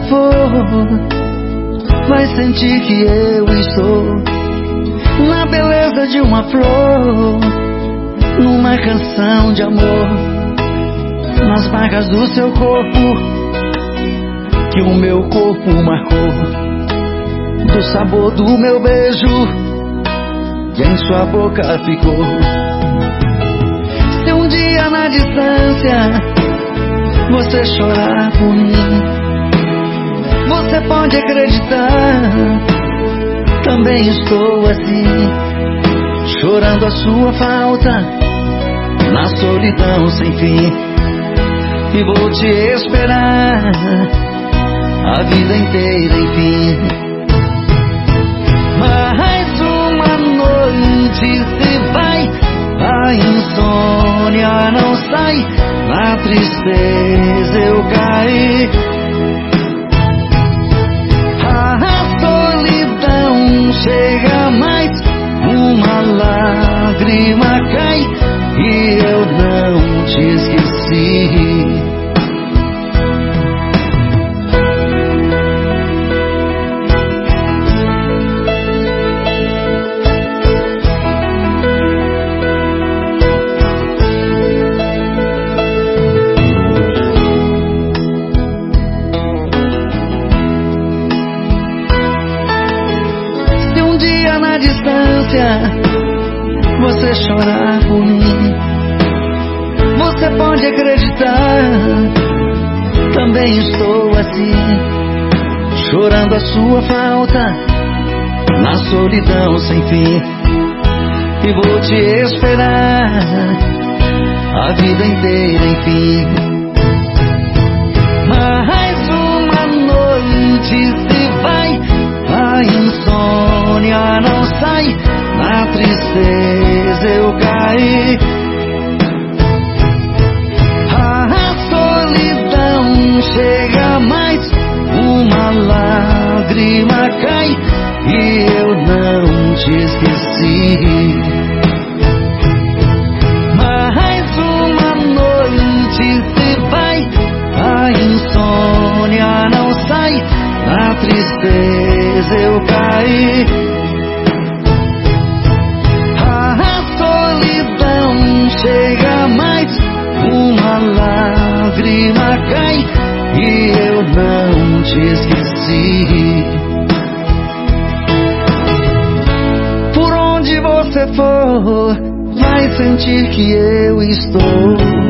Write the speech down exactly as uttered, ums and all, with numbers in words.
for, vai sentir que eu estou na beleza de uma flor, numa canção de amor, nas marcas do seu corpo que o meu corpo marcou, do sabor do meu beijo que em sua boca ficou. Se um dia na distância você chorar por mim, você pode acreditar, também estou assim, chorando a sua falta na solidão sem fim. E vou te esperar a vida inteira, enfim. Mais uma noite se vai, a insônia não sai, na tristeza eu caí. A solidão chega mais, uma lágrima cai e eu não te esqueci. Na distância você chorar por mim, você pode acreditar, também estou assim, chorando a sua falta na solidão sem fim. E vou te esperar a vida inteira, enfim. Mais uma noite se vai, a insônia não sai, na tristeza eu caí. A solidão chega mais, uma lágrima cai e eu não te esqueci. Mais uma noite se vai, a insônia não sai, na tristeza eu caí. A solidão chega mais, uma lágrima cai e eu não te esqueci. Por onde você for, vai sentir que eu estou